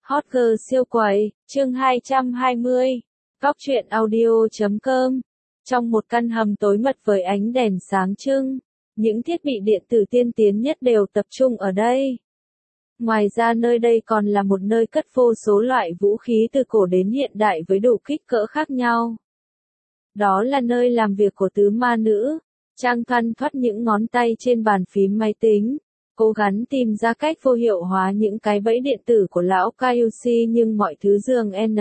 Hot girl siêu quầy, chương 220. Góc truyện audio.com. Trong một căn hầm tối mật với ánh đèn sáng trưng, những thiết bị điện tử tiên tiến nhất đều tập trung ở đây. Ngoài ra nơi đây còn là một nơi cất vô số loại vũ khí từ cổ đến hiện đại với đủ kích cỡ khác nhau. Đó là nơi làm việc của tứ ma nữ. Trang thoăn thoắt những ngón tay trên bàn phím máy tính, cố gắng tìm ra cách vô hiệu hóa những cái bẫy điện tử của lão Kyushi, nhưng mọi thứ dường N.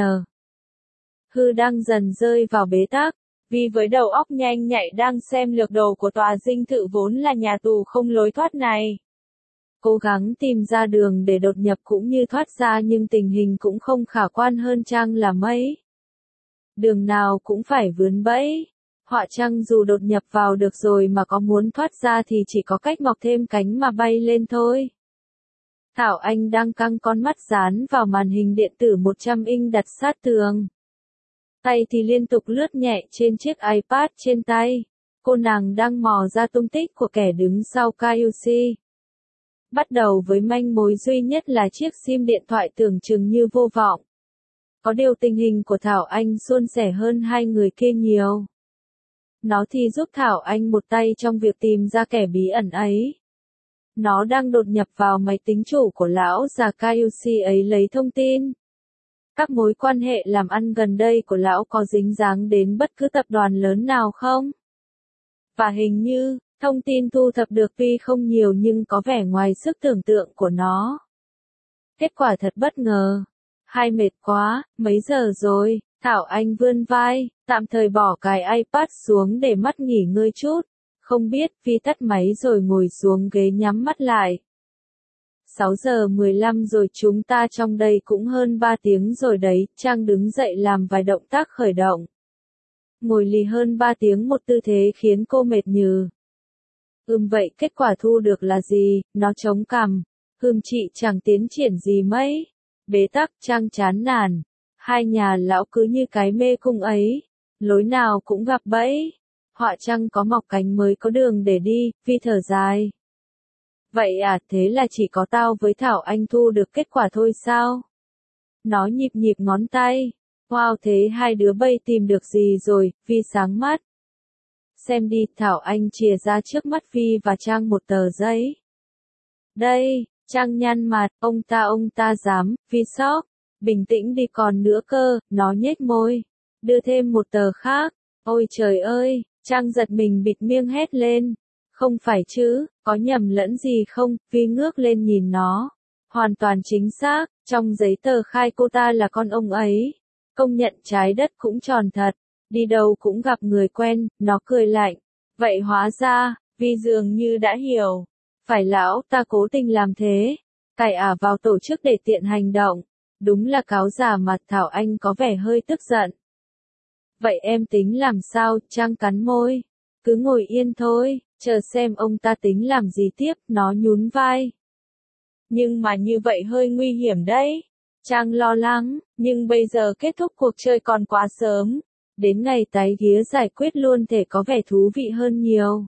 Hư đang dần rơi vào bế tắc, vì với đầu óc nhanh nhạy đang xem lược đồ của tòa dinh thự vốn là nhà tù không lối thoát này. Cố gắng tìm ra đường để đột nhập cũng như thoát ra, nhưng tình hình cũng không khả quan hơn chăng là mấy. Đường nào cũng phải vướng bẫy. Họa chăng dù đột nhập vào được rồi mà có muốn thoát ra thì chỉ có cách mọc thêm cánh mà bay lên thôi. Thảo Anh đang căng con mắt dán vào màn hình điện tử 100 inch đặt sát tường. Tay thì liên tục lướt nhẹ trên chiếc iPad trên tay. Cô nàng đang mò ra tung tích của kẻ đứng sau Kyushi. Bắt đầu với manh mối duy nhất là chiếc sim điện thoại tưởng chừng như vô vọng. Có điều tình hình của Thảo Anh suôn sẻ hơn hai người kia nhiều. Nó thì giúp Thảo Anh một tay trong việc tìm ra kẻ bí ẩn ấy. Nó đang đột nhập vào máy tính chủ của lão già Kyushi ấy lấy thông tin. Các mối quan hệ làm ăn gần đây của lão có dính dáng đến bất cứ tập đoàn lớn nào không? Và hình như, thông tin thu thập được tuy không nhiều nhưng có vẻ ngoài sức tưởng tượng của nó. Kết quả thật bất ngờ. Hai mệt quá, mấy giờ rồi? Thảo Anh vươn vai, tạm thời bỏ cái iPad xuống để mắt nghỉ ngơi chút. Không biết, Vi tắt máy rồi ngồi xuống ghế nhắm mắt lại. 6 giờ 15 rồi, chúng ta trong đây cũng hơn 3 tiếng rồi đấy. Trang đứng dậy làm vài động tác khởi động. Ngồi lì hơn 3 tiếng một tư thế khiến cô mệt nhừ. Vậy kết quả thu được là gì? Nó chống cằm. Chị chẳng tiến triển gì mấy. Bế tắc. Trang chán nản. Hai nhà lão cứ như cái mê cung ấy, lối nào cũng gặp bẫy. Họa chăng có mọc cánh mới có đường để đi, Vi thở dài. Vậy à, thế là chỉ có tao với Thảo Anh thu được kết quả thôi sao? Nó nhịp nhịp ngón tay. Wow, thế hai đứa bay tìm được gì rồi? Vi sáng mắt. Xem đi. Thảo Anh chìa ra trước mắt Vi và Trang một tờ giấy. Đây. Trang nhăn mặt. Ông ta dám. Vi sốc. Bình tĩnh đi còn nữa cơ. Nó nhếch môi. Đưa thêm một tờ khác. Ôi trời ơi. Trang giật mình bịt miệng hét lên. Không phải chứ, có nhầm lẫn gì không? Vi ngước lên nhìn nó. Hoàn toàn chính xác, trong giấy tờ khai cô ta là con ông ấy. Công nhận trái đất cũng tròn thật. Đi đâu cũng gặp người quen. Nó cười lạnh. Vậy hóa ra, Vi dường như đã hiểu. Phải lão ta cố tình làm thế. Cài ả vào tổ chức để tiện hành động. Đúng là cáo già mà. Thảo Anh có vẻ hơi tức giận. Vậy em tính làm sao? Trang cắn môi. Cứ ngồi yên thôi, chờ xem ông ta tính làm gì tiếp. Nó nhún vai. Nhưng mà như vậy hơi nguy hiểm đấy. Trang lo lắng, nhưng bây giờ kết thúc cuộc chơi còn quá sớm. Đến ngày tái ghía giải quyết luôn thể có vẻ thú vị hơn nhiều.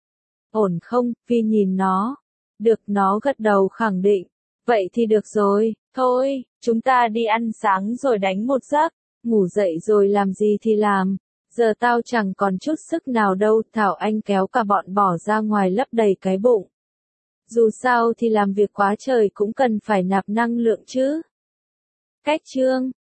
Ổn không? Vi nhìn nó. Được, nó gật đầu khẳng định. Vậy thì được rồi, thôi, chúng ta đi ăn sáng rồi đánh một giấc. Ngủ dậy rồi làm gì thì làm. Giờ tao chẳng còn chút sức nào đâu. Thảo Anh kéo cả bọn bỏ ra ngoài lấp đầy cái bụng. Dù sao thì làm việc quá trời cũng cần phải nạp năng lượng chứ. Cách chương